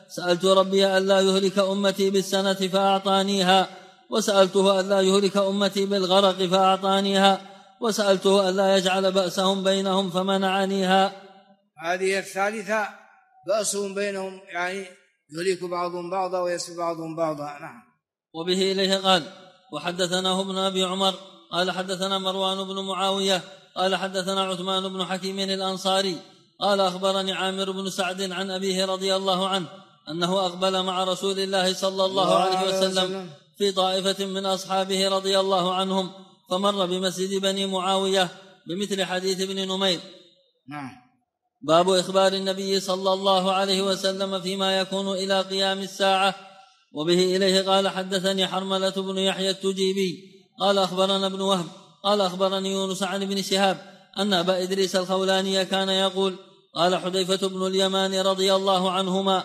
S2: سألت ربي ألا يهلك أمتي بالسنة فأعطانيها، وسألته ألا يهلك أمتي بالغرق فأعطانيها، وسألته ألا يجعل بأسهم بينهم فمنعنيها.
S1: هذه الثالثة بأسهم بينهم، يعني يهلك بعضهم بعضا ويسب بعضهم بعضا. نعم.
S2: وبه إليه قال وحدثناه ابن أبي عمر قال حدثنا مروان بن معاوية قال حدثنا عثمان بن حكيم الأنصاري قال أخبرني عامر بن سعد عن أبيه رضي الله عنه أنه أقبل مع رسول الله صلى الله عليه وسلم في طائفة من أصحابه رضي الله عنهم، فمر بمسجد بني معاوية بمثل حديث ابن نمير.
S1: نعم.
S2: باب إخبار النبي صلى الله عليه وسلم فيما يكون إلى قيام الساعة. وبه إليه قال حدثني حرملة بن يحيى التجيبي قال أخبرنا ابن وهب قال أخبرني يونس عن ابن شهاب أن أبا إدريس الخولاني كان يقول قال حذيفة بن اليمان رضي الله عنهما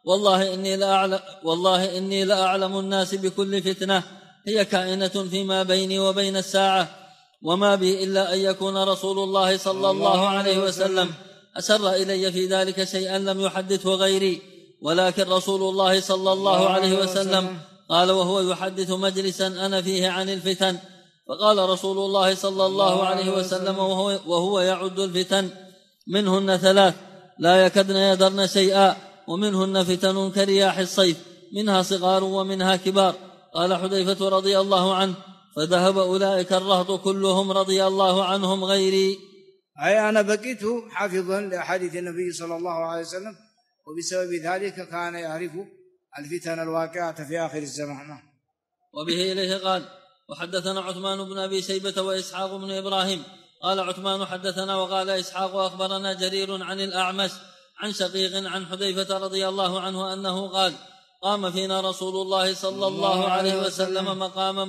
S2: والله إني لأعلم الناس بكل فتنة هي كائنة فيما بيني وبين الساعة، وما بي إلا أن يكون رسول الله صلى الله عليه وسلم أسر إلي في ذلك شيئا لم يحدثه غيري، ولكن رسول الله صلى الله عليه وسلم قال وهو يحدث مجلسا أنا فيه عن الفتن، فقال رسول الله صلى الله عليه وسلم وهو يعد الفتن منهن 3 لا يكدن يدرن شيئا، ومنهن فتن كرياح الصيف منها صغار ومنها كبار. قال حذيفة رضي الله عنه فذهب أولئك الرهط كلهم رضي الله عنهم غيري.
S1: أي أنا بقيت حافظا لأحاديث النبي صلى الله عليه وسلم، وبسبب ذلك كان يعرف الفتن الواقعة في آخر الزمان.
S2: وبه إليه قال وحدثنا عثمان بن أبي شيبة وإسحاق بن إبراهيم قال عثمان حدثنا وقال إسحاق أخبرنا جرير عن الأعمش عن شقيق عن حذيفة رضي الله عنه أنه قال قام فينا رسول الله صلى الله عليه وسلم مقاما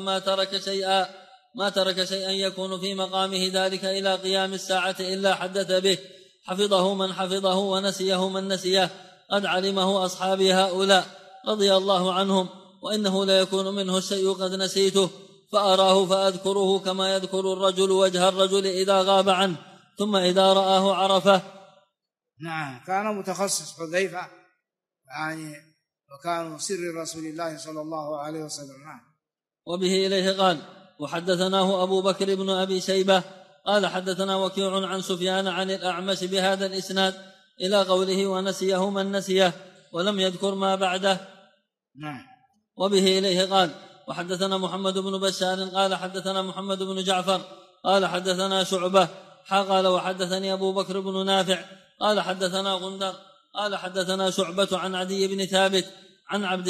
S2: ما ترك شيئا يكون في مقامه ذلك إلى قيام الساعة إلا حدث به، حفظه من حفظه ونسيه من نسيه، قد علمه أصحابي هؤلاء رضي الله عنهم، وإنه لا يكون منه الشيء قد نسيته فأراه فأذكره كما يذكر الرجل وجه الرجل إذا غاب عنه ثم إذا رآه عرفه.
S1: نعم. كان متخصص حذيفة يعني، وكان سر رسول الله صلى الله عليه وسلم. نعم.
S2: وبه إليه قال وحدثناه أبو بكر بن أبي شيبة قال حدثنا وكيع عن سفيان عن الأعمش بهذا الإسناد إلى قوله ونسيه من نسيه، ولم يذكر ما بعده.
S1: نعم.
S2: وبه إليه قال وحدثنا محمد بن بشار قال حدثنا محمد بن جعفر قال حدثنا شعبة قال وحدثني أبو بكر بن نافع قال حدثنا غندر قال حدثنا شعبة عن عدي بن ثابت عن عبد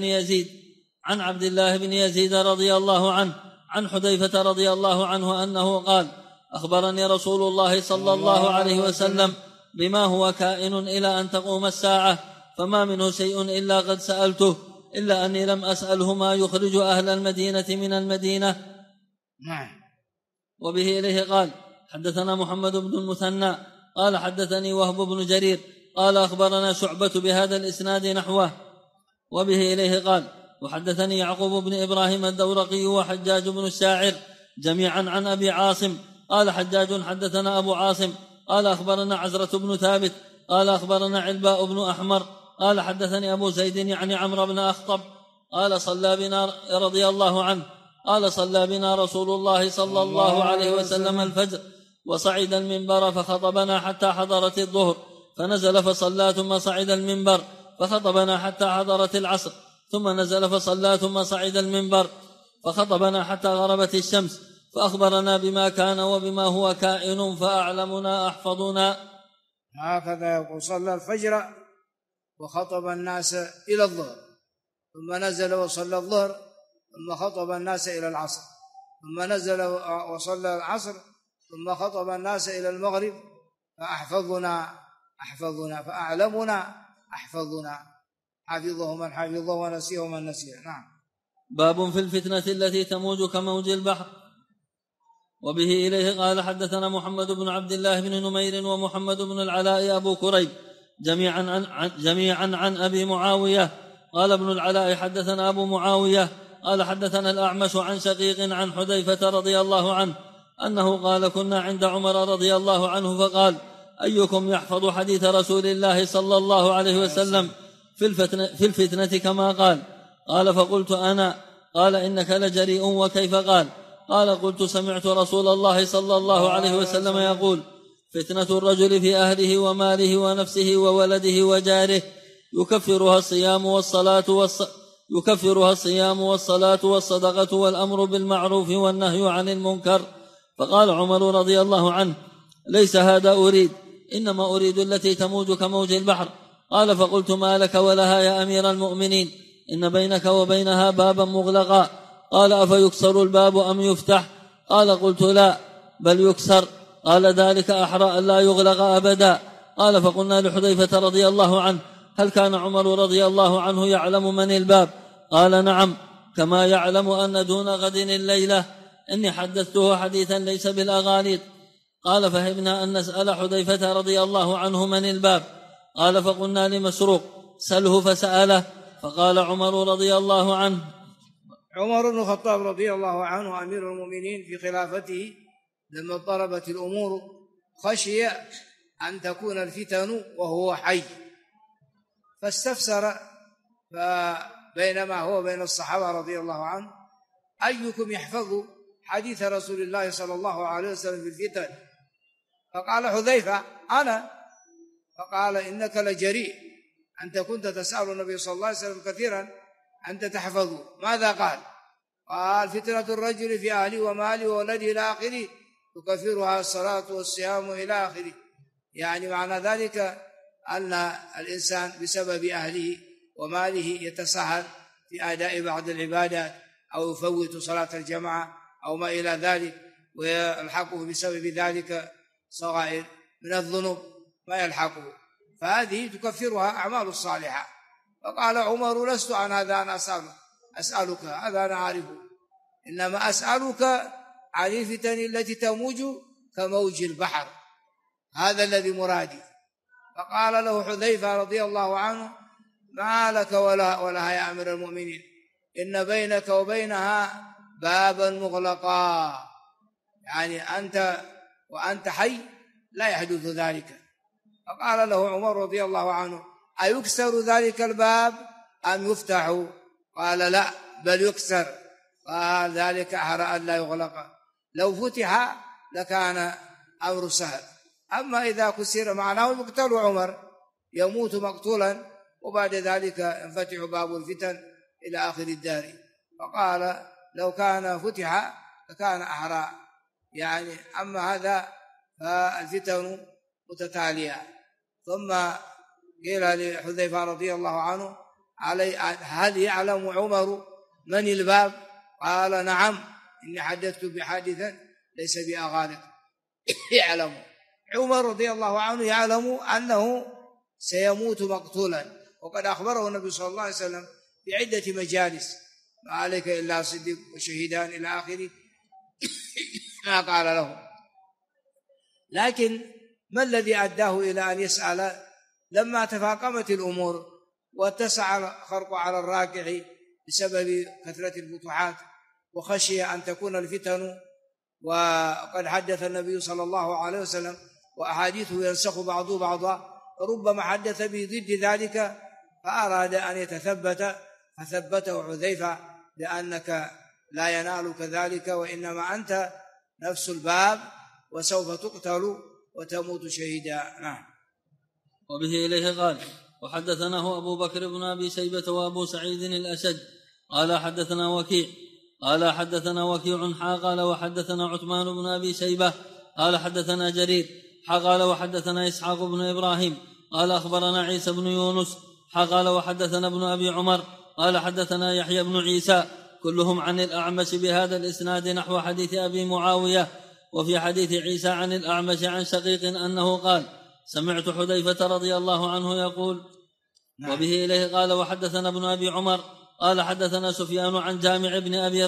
S2: الله بن يزيد رضي الله عنه عن حذيفة رضي الله عنه أنه قال أخبرني رسول الله صلى الله عليه وسلم بما هو كائن إلى أن تقوم الساعة، فما منه شيء إلا قد سألته إلا أني لم أسأله ما يخرج أهل المدينة من المدينة.
S1: نعم.
S2: وبه إليه قال حدثنا محمد بن المثنى قال حدثني وهب بن جرير قال أخبرنا شعبة بهذا الإسناد نحوه. وبه إليه قال وحدثني يعقوب بن إبراهيم الدورقي وحجاج بن الشاعر جميعا عن أبي عاصم قال حجاج حدثنا أبو عاصم قال أخبرنا عزرة بن ثابت قال أخبرنا علباء بن أحمر قال حدثني أبو زيد يعني عمرو بن أخطب قال صلى بنا رضي الله عنه قال صلى بنا رسول الله صلى الله عليه وسلم الفجر وصعد المنبر فخطبنا حتى حضرت الظهر، فنزل فصلى ثم صعد المنبر فخطبنا حتى حضرت العصر، ثم نزل فصلى ثم صعد المنبر فخطبنا حتى غربت الشمس، فأخبرنا بما كان وبما هو كائن فأعلمنا أحفظنا.
S1: هكذا يقول صلى الفجر وخطب الناس إلى الظهر، ثم نزل وصلى الظهر، ثم خطب الناس إلى العصر، ثم نزل وصلى العصر، ثم خطب الناس إلى المغرب، فأحفظنا فأعلمنا أحفظنا، حفظه من حفظه ونسيه من نسيه. نعم.
S2: باب في الفتنة التي تموج كموج البحر. وبه إليه قال حدثنا محمد بن عبد الله بن نمير ومحمد بن العلاء أبو كريب جميعا عن أبي معاوية قال ابن العلاء حدثنا أبو معاوية قال حدثنا الأعمش عن شقيق عن حذيفة رضي الله عنه أنه قال كنا عند عمر رضي الله عنه فقال أيكم يحفظ حديث رسول الله صلى الله عليه وسلم في الفتنة كما قال. قال فقلت أنا. قال إنك لجريء. وكيف قال؟ قال قلت سمعت رسول الله صلى الله عليه وسلم يقول فتنة الرجل في أهله وماله ونفسه وولده وجاره يكفرها الصيام والصلاة والصدقة والأمر بالمعروف والنهي عن المنكر. فقال عمر رضي الله عنه ليس هذا أريد، إنما أريد التي تموج كموج البحر. قال فقلت ما لك ولها يا أمير المؤمنين؟ إن بينك وبينها بابا مغلقا. قال أفيكسر الباب أم يفتح؟ قال قلت لا بل يكسر. قال ذلك أحرى أن لا يغلق أبدا. قال فقلنا لحذيفة رضي الله عنه هل كان عمر رضي الله عنه يعلم من الباب؟ قال نعم، كما يعلم أن دون غد الليلة. إني حدثته حديثا ليس بالأغاليط. قال فهمنا أن نسأل حذيفة رضي الله عنه من الباب. قال فقلنا لمسروق سله فسأله. فقال عمر رضي الله عنه.
S1: عمر بن الخطاب رضي الله عنه أمير المؤمنين في خلافته لما اضطربت الأمور خشي أن تكون الفتن وهو حي، فاستفسر بينما هو بين الصحابة رضي الله عنه أيكم يحفظ حديث رسول الله صلى الله عليه وسلم في الفتن؟ فقال حذيفة أنا. فقال إنك لجريء، أنت كنت تسأل النبي صلى الله عليه وسلم كثيرا أنت تحفظه. ماذا قال؟ قال فتنة الرجل في أهله وماله وولده إلى آخره تكفرها الصلاة والصيام إلى آخره. يعني معنى ذلك أن الإنسان بسبب أهله وماله يتساهل في أداء بعض العبادات أو يفوت صلاة الجماعة أو ما إلى ذلك، ويلحقه بسبب ذلك صغائر من الذنوب ما يلحقه، فهذه تكفرها أعمال الصالحة. فقال عمر لست عن هذا أنا أسألك، هذا أنا أعرفه، إنما أسألك عن الفتن التي تموج كموج البحر، هذا الذي مرادي. فقال له حذيفة رضي الله عنه ما لك ولها يا أمير المؤمنين؟ إن بينك وبينها بابا مغلقا، يعني أنت وأنت حي لا يحدث ذلك. فقال له عمر رضي الله عنه أيكسر ذلك الباب أم يفتح؟ قال لا بل يكسر. قال ذلك أحرى أن لا يغلق، لو فتح لكان أمر سهل، أما إذا كسر معناه يقتل عمر، يموت مقتولا، وبعد ذلك ينفتح باب الفتن إلى آخر الدار. فقال لو كان فتح لكان أحرى، يعني أما هذا فالفتن متتالية. ثم قيل لحذيفة رضي الله عنه هل يعلم عمر من الباب؟ قال نعم إني حدثت بحادثا ليس بأغالط. يعلم عمر رضي الله عنه يعلم أنه سيموت مقتولا، وقد أخبره النبي صلى الله عليه وسلم في عدة مجالس ما عليك إلا صديق وشهيدان إلى آخره ما قال له. لكن ما الذي أداه إلى أن يسأل؟ لما تفاقمت الأمور واتسع الخرق على الراكع بسبب كثرة الفتوحات وخشي أن تكون الفتن، وقد حدث النبي صلى الله عليه وسلم وأحاديثه ينسخ بعضه بعضا، ربما حدث بضد ذلك، فأراد أن يتثبت فثبته حذيفة لأنك لا ينالك ذلك، وإنما أنت نفس الباب وسوف تقتل وتموت شهيدا. نعم.
S2: وبه إليه قال وحدثناه أبو بكر بن أبي شيبة وأبو سعيد الأشج قال حدثنا وكيع قال حدثنا وكيع قال وحدثنا عثمان بن أبي شيبة قال حدثنا جرير قال وحدثنا إسحاق بن إبراهيم قال أخبرنا عيسى بن يونس قال وحدثنا ابن أبي عمر قال حدثنا يحيى بن عيسى كلهم عن الأعمش بهذا الإسناد نحو حديث أبي معاوية. وفي حديث عيسى عن الأعمش عن شقيق أنه قال سمعت حذيفة رضي الله عنه يقول. وبه إليه قال وحدثنا ابن أبي عمر قال حدثنا سفيان عن جامع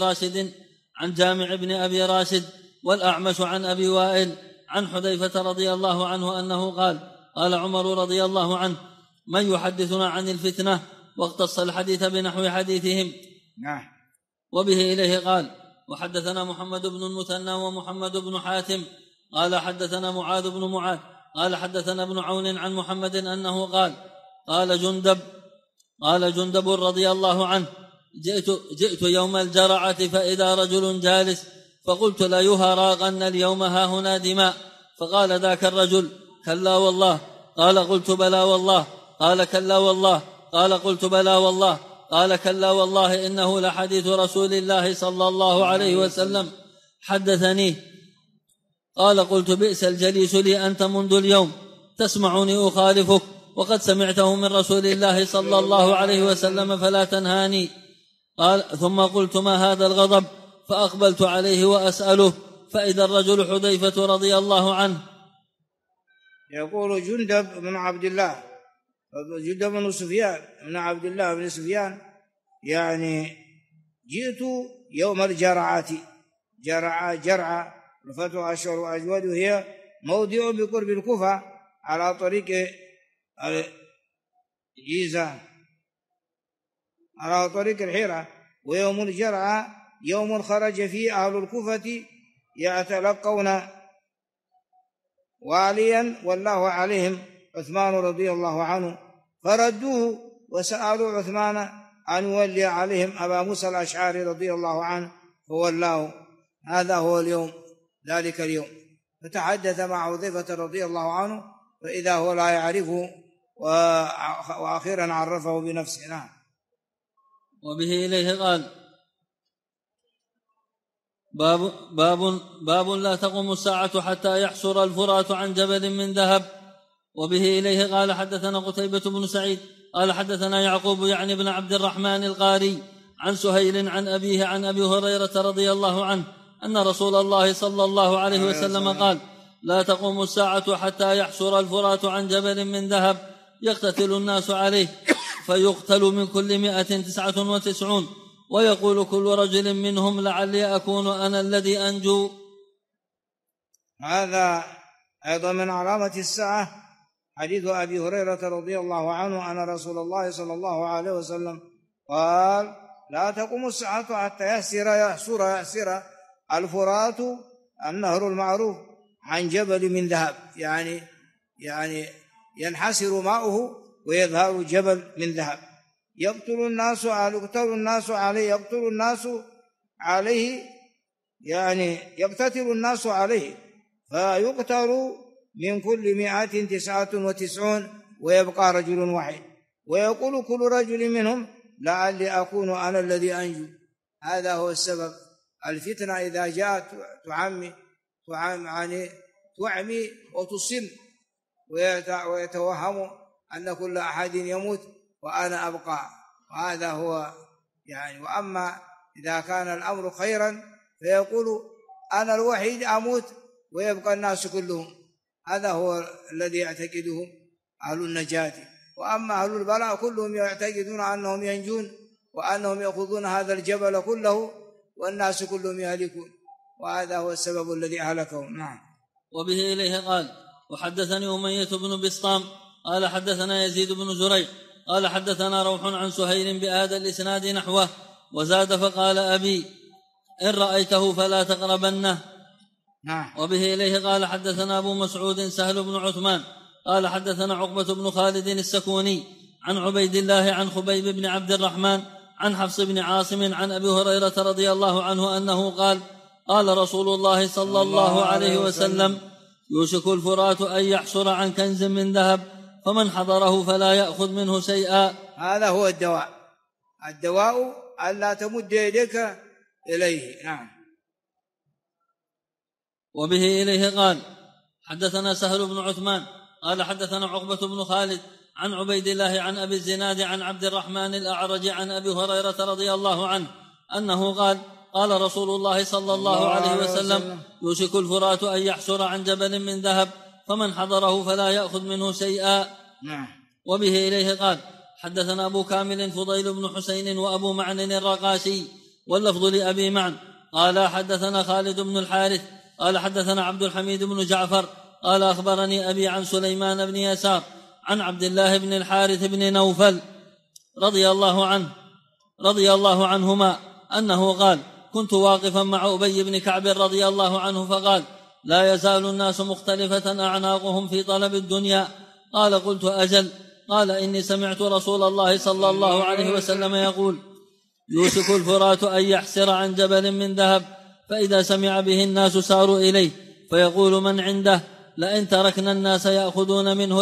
S2: بن أبي راشد والأعمش عن أبي وائل عن حذيفة رضي الله عنه أنه قال قال عمر رضي الله عنه من يحدثنا عن الفتنة؟ واقتص الحديث بنحو حديثهم. وبه إليه قال وحدثنا محمد بن المثنى ومحمد بن حاتم قال حدثنا معاذ بن معاذ قال حدثنا ابن عون عن محمد أنه قال قال جندب قال جندب رضي الله عنه: جئت يوم الجرعة فإذا رجل جالس، فقلت: لا يهراغن اليوم هاهنا دماء. فقال ذاك الرجل: كلا والله. قال: قلت: بلى والله. قال: كلا والله. قال: قلت: بلى والله. قال: كلا والله، إنه لحديث رسول الله صلى الله عليه وسلم حدثني. قال: قلت: بئس الجليس لي أنت منذ اليوم، تسمعني أخالفك وقد سمعته من رسول الله صلى الله عليه وسلم فلا تنهاني. قال: ثم قلت: ما هذا الغضب؟ فأقبلت عليه وأسأله، فإذا الرجل حذيفة رضي الله عنه.
S1: يقول جندب بن عبد الله، جندب بن سفيان بن عبد الله بن سفيان، يعني جئت يوم الجرعة، جرعة الفتح أشهر وأجود، وهي موضع بقرب الكوفة على طريق الجيزة على طريق الحيرة. ويوم الجرعة يوم خرج فيه أهل الكوفة يتلقون واليا والله عليهم عثمان رضي الله عنه، فردوه وسألوا عثمان أن يولي عليهم أبا موسى الأشعري رضي الله عنه، فولاه. هذا هو اليوم، ذلك اليوم. فتحدث مع حذيفة رضي الله عنه، فإذا هو لا يعرفه، وأخيرا عرفه بنفسه. نعم.
S2: وبه إليه قال: باب لا تقوم الساعة حتى يحصر الفرات عن جبل من ذهب. وبه إليه قال: حدثنا قتيبة بن سعيد قال: حدثنا يعقوب يعني بن عبد الرحمن القاري عن سهيل عن أبيه عن أبي هريرة رضي الله عنه أن رسول الله صلى الله عليه وسلم قال: لا تقوم الساعة حتى يحصر الفرات عن جبل من ذهب يقتتل الناس عليه، فيقتل من كل 199، ويقول كل رجل منهم: لعلي أكون أنا الذي أنجو.
S1: هذا أيضا من علامة الساعة حديث أبي هريرة رضي الله عنه أن رسول الله صلى الله عليه وسلم قال: لا تقوم الساعة حتى يحصر الفرات النهر المعروف عن جبل من ذهب، يعني ينحسر ماؤه ويظهر جبل من ذهب، يقتل الناس عليه، فيقتل من كل 199 ويبقى رجل واحد، ويقول كل رجل منهم: لعلي أكون أنا الذي أنجو. هذا هو السبب. الفتنة إذا جاءت تعمي وتصم، ويتوهم أن كل أحد يموت وأنا أبقى، وهذا هو وأما إذا كان الأمر خيرا فيقول: أنا الوحيد أموت ويبقى الناس كلهم. هذا هو الذي يعتقده أهل النجاة. وأما أهل البلاء كلهم يعتقدون أنهم ينجون، وأنهم يأخذون هذا الجبل كله والناس كلهم يهلكون، وهذا هو السبب الذي أهلكهم. نعم.
S2: وبه إليه قال: وحدثني أمية بن بسطام قال: حدثنا يزيد بن زريع قال: حدثنا روح عن سهيل بهذا الإسناد نحوه، وزاد فقال: أبي إن رأيته فلا تقربنه. وبه إليه قال: حدثنا أبو مسعود سهل بن عثمان قال: حدثنا عقبة بن خالد السكوني عن عبيد الله عن خبيب بن عبد الرحمن عن حفص بن عاصم عن أبي هريرة رضي الله عنه أنه قال: قال رسول الله صلى الله عليه وسلم: يوشك الفرات أن يحصر عن كنز من ذهب، فمن حضره فلا يأخذ منه شيئا.
S1: هذا هو الدواء ألا تمد يديك إليه. نعم.
S2: وبه إليه قال: حدثنا سهل بن عثمان قال: حدثنا عقبة بن خالد عن عبيد الله عن أبي الزناد عن عبد الرحمن الأعرج عن أبي هريرة رضي الله عنه أنه قال: قال رسول الله صلى الله عليه وسلم: يوشك الفرات أن يحصر عن جبل من ذهب، فمن حضره فلا يأخذ منه شيئا. وبه إليه قال: حدثنا أبو كامل فضيل بن حسين وأبو معن الرقاشي، واللفظ لأبي معن قال: حدثنا خالد بن الحارث قال: حدثنا عبد الحميد بن جعفر قال: أخبرني أبي عن سليمان بن يسار عن عبد الله بن الحارث بن نوفل رضي الله عنهما أنه قال: كنت واقفا مع أبي بن كعب رضي الله عنه فقال: لا يزال الناس مختلفة أعناقهم في طلب الدنيا. قال: قلت: أجل، قال إني سمعت رسول الله صلى الله عليه وسلم يقول يوشك الفرات أن يحسر عن جبل من ذهب، فإذا سمع به الناس ساروا إليه فيقول من عنده لئن تركنا الناس يأخذون منه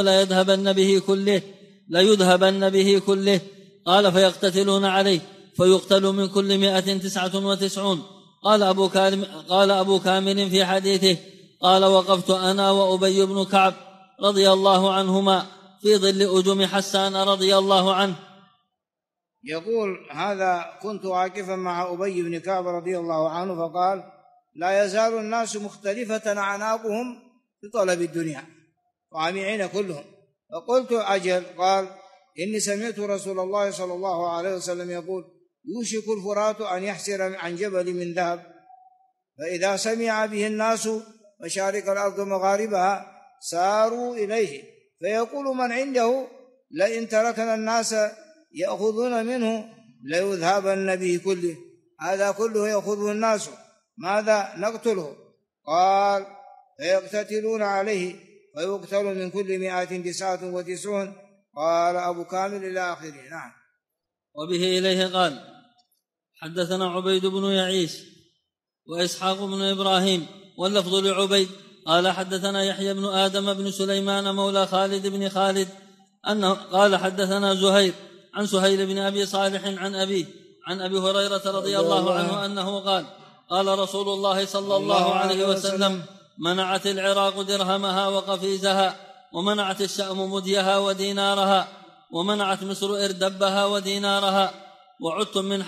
S2: ليذهبن به كله. قال فيقتتلون عليه فيقتل من كل 199. قال أبو كامل في حديثه قال وقفت أنا وأبي بن كعب رضي الله عنهما في ظل أجم حسان رضي الله عنه.
S1: يقول هذا كنت واقفا مع أبي بن كعب رضي الله عنه فقال لا يزال الناس مختلفة أعناقهم بطلب الدنيا طامعين كلهم، فقلت أجل. قال إني سمعت رسول الله صلى الله عليه وسلم يقول يوشك الفرات أن يحسر عن جبل من ذهب، فإذا سمع به الناس مشارق الأرض ومغاربها ساروا إليه فيقول من عنده لئن تركنا الناس يأخذون منه ليذهبن به كله. هذا كله يأخذه الناس، ماذا نقتله؟ قال فيقتتلون عليه فيقتل من كل 199. قال أبو كامل إلى آخره. نعم.
S2: وبه إليه قال حدثنا عبيد بن يعيش وإسحاق بن إبراهيم واللفظ لعبيد قال حدثنا يحيى بن آدم بن سليمان مولى خالد بن خالد أنه قال حدثنا زهير عن سهيل بن أبي صالح عن أبيه عن أبي هريرة رضي الله عنه أنه قال رسول الله صلى الله عليه وسلم منعت العراق درهمها وقفيزها، ومنعت الشأم مديها ودينارها، ومنعت مصر إردبها ودينارها، وعدتم من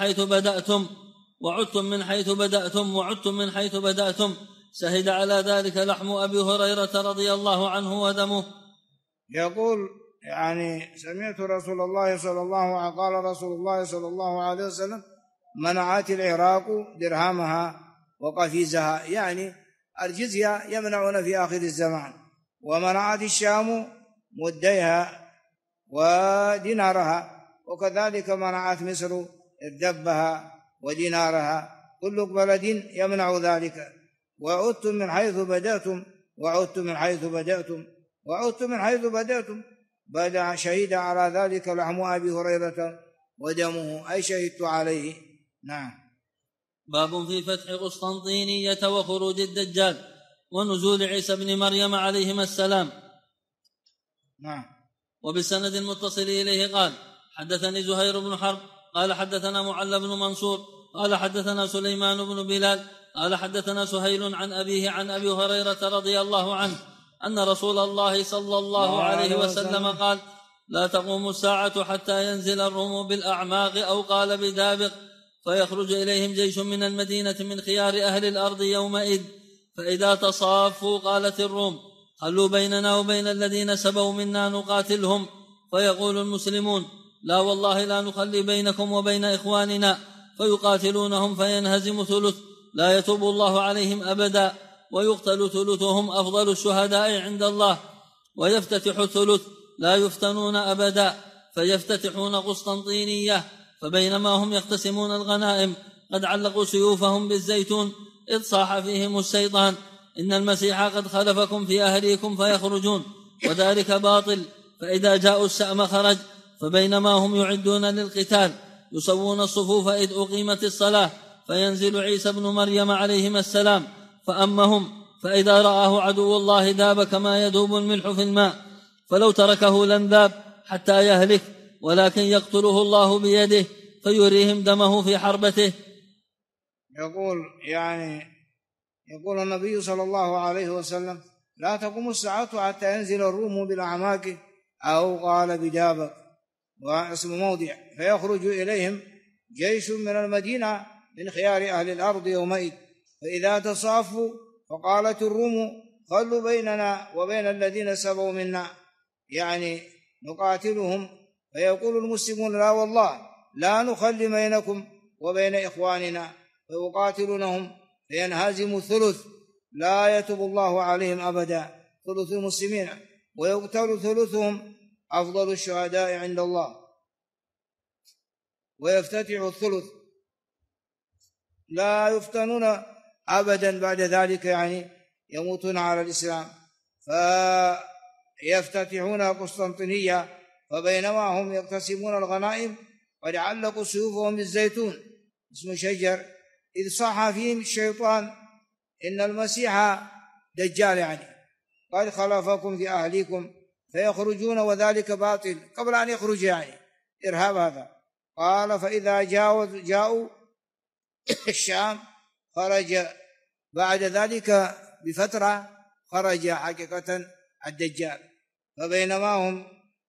S2: حيث بدأتم شهد على ذلك لحم أبي هريرة رضي الله عنه ودمه.
S1: يقول يعني سمعت رسول الله صلى الله عليه وسلم قال رسول الله صلى الله عليه وسلم منعت العراق درهمها وقفيزها، يعني الجزية يمنعون في آخر الزمان، ومنعت الشام مديها ودينارها، وكذلك منعت مصر الدبها ودينارها، كل بلد يمنع ذلك. وعدتم من حيث بدأتم بدأ شهد على ذلك لحم أبي هريرة ودمه، أي شهدت عليه. نعم.
S2: باب في فتح قسطنطينية وخروج الدجال ونزول عيسى بن مريم عليهما السلام.
S1: نعم.
S2: وبالسند المتصل إليه قال حدثني زهير بن حرب قال حدثنا معل بن منصور قال حدثنا سليمان بن بلال قال حدثنا سهيل عن أبيه عن أبي هريرة رضي الله عنه أن رسول الله صلى الله عليه وسلم قال لا تقوم الساعة حتى ينزل الروم بالأعماق أو قال بدابق، فيخرج إليهم جيش من المدينة من خيار أهل الأرض يومئذ، فإذا تصافوا قالت الروم خلوا بيننا وبين الذين سبوا منا نقاتلهم، فيقول المسلمون لا والله لا نخلي بينكم وبين إخواننا، فيقاتلونهم فينهزم ثلث لا يتوب الله عليهم أبدا، ويقتل ثلثهم أفضل الشهداء عند الله، ويفتتح الثلث لا يفتنون أبدا، فيفتتحون قسطنطينية، فبينما هم يقتسمون الغنائم قد علقوا سيوفهم بالزيتون إذ صاح فيهم الشيطان إن المسيح قد خلفكم في أهليكم، فيخرجون وذلك باطل، فإذا جاءوا الشأم خرج، فبينما هم يعدون للقتال يسوون الصفوف إذ أقيمت الصلاة، فينزل عيسى بن مريم عليهما السلام فأمهم، فإذا رآه عدو الله ذاب كما يذوب الملح في الماء، فلو تركه لن ذاب حتى يهلك، ولكن يقتله الله بيده فيريهم دمه في حربته.
S1: يقول النبي صلى الله عليه وسلم لا تقوم الساعة حتى ينزل الروم بالأعماق أو قال بدابق واسم موضع، فيخرج إليهم جيش من المدينة من خيار أهل الأرض يومئذ، فإذا تصافوا فقالت الروم خلوا بيننا وبين الذين سبوا منا، يعني نقاتلهم، فيقول المسلمون لا والله لا نخلي بينكم وبين إخواننا، فيقاتلونهم فينهزم الثلث لا يتوب الله عليهم أبدا، ثلث المسلمين، ويقتل ثلثهم أفضل الشهداء عند الله، ويفتتح الثلث لا يفتنون أبدا بعد ذلك، يعني يموتون على الإسلام، فيفتتحون قسطنطينية فبينما هم يقتسمون الغنائم قد علقوا سيوفهم بالزيتون اسم شجر، إذ صاح فيهم الشيطان إن المسيح دجال، يعني قد خلفكم في أهليكم فيخرجون وذلك باطل، قبل أن يخرج يعني إرهاب هذا. قال فإذا جاءوا الشام خرج بعد ذلك بفترة، خرج حقيقة الدجال. فبينما هم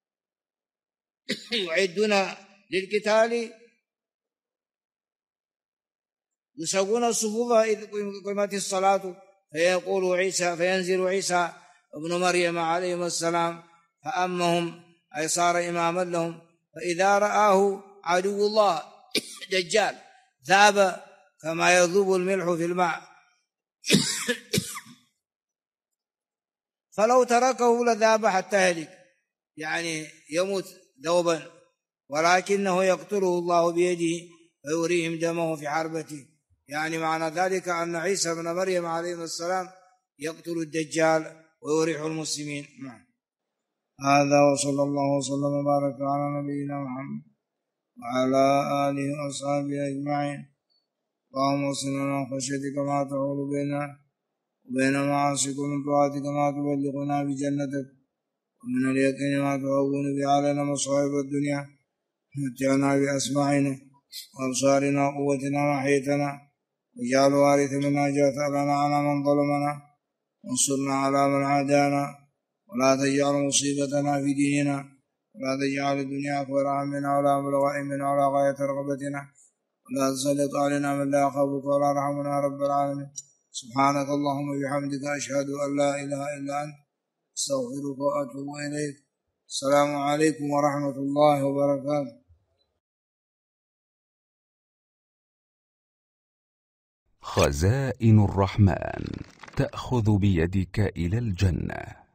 S1: يعدون للقتال يسوون الصفوف إذ قيمت الصلاة، فينزل عيسى ابن مريم عليه السلام فأمهم، أي صار إماما لهم. فإذا رآه عدو الله دجال ذاب كما يذوب الملح في الماء فلو تركه لذاب حتى يهلك، يعني يموت ذوبا، ولكنه يقتله الله بيده ويريهم دمه في حربته. يعني معنى ذلك أن عيسى بن مريم عليه السلام يقتل الدجال ويريح المسلمين. هذا وصلى الله وسلم وبارك على نبينا محمد وعلى آله وأصحابه أجمعين. اللهم اصلنا خشيتك ما تحول بيننا وبين معاصيك، ومن طاعتك ما تبلغنا بجنتك، ومن اليقين ما تهون به علينا مصائب الدنيا. متعنا بأسماعنا وأبصارنا وقوتنا وحيتنا، واجعل وارث منا، اجعل ثأرنا على من ظلمنا، وانصرنا على من عادانا، ولا تجعل مصيبتنا في ديننا، ولا تجعل الدنيا أكبر همنا ولا مبلغ علمنا ولا غاية رغبتنا، ولا تسلط علينا من لا يخافك ولا يرحمنا يا رب العالمين. سبحانك اللهم وبحمدك، أشهد أن لا إله إلا أنت، أستغفرك وأتوب إليك. السلام عليكم ورحمة الله وبركاته.
S3: خزائن الرحمن تأخذ بيدك إلى الجنة.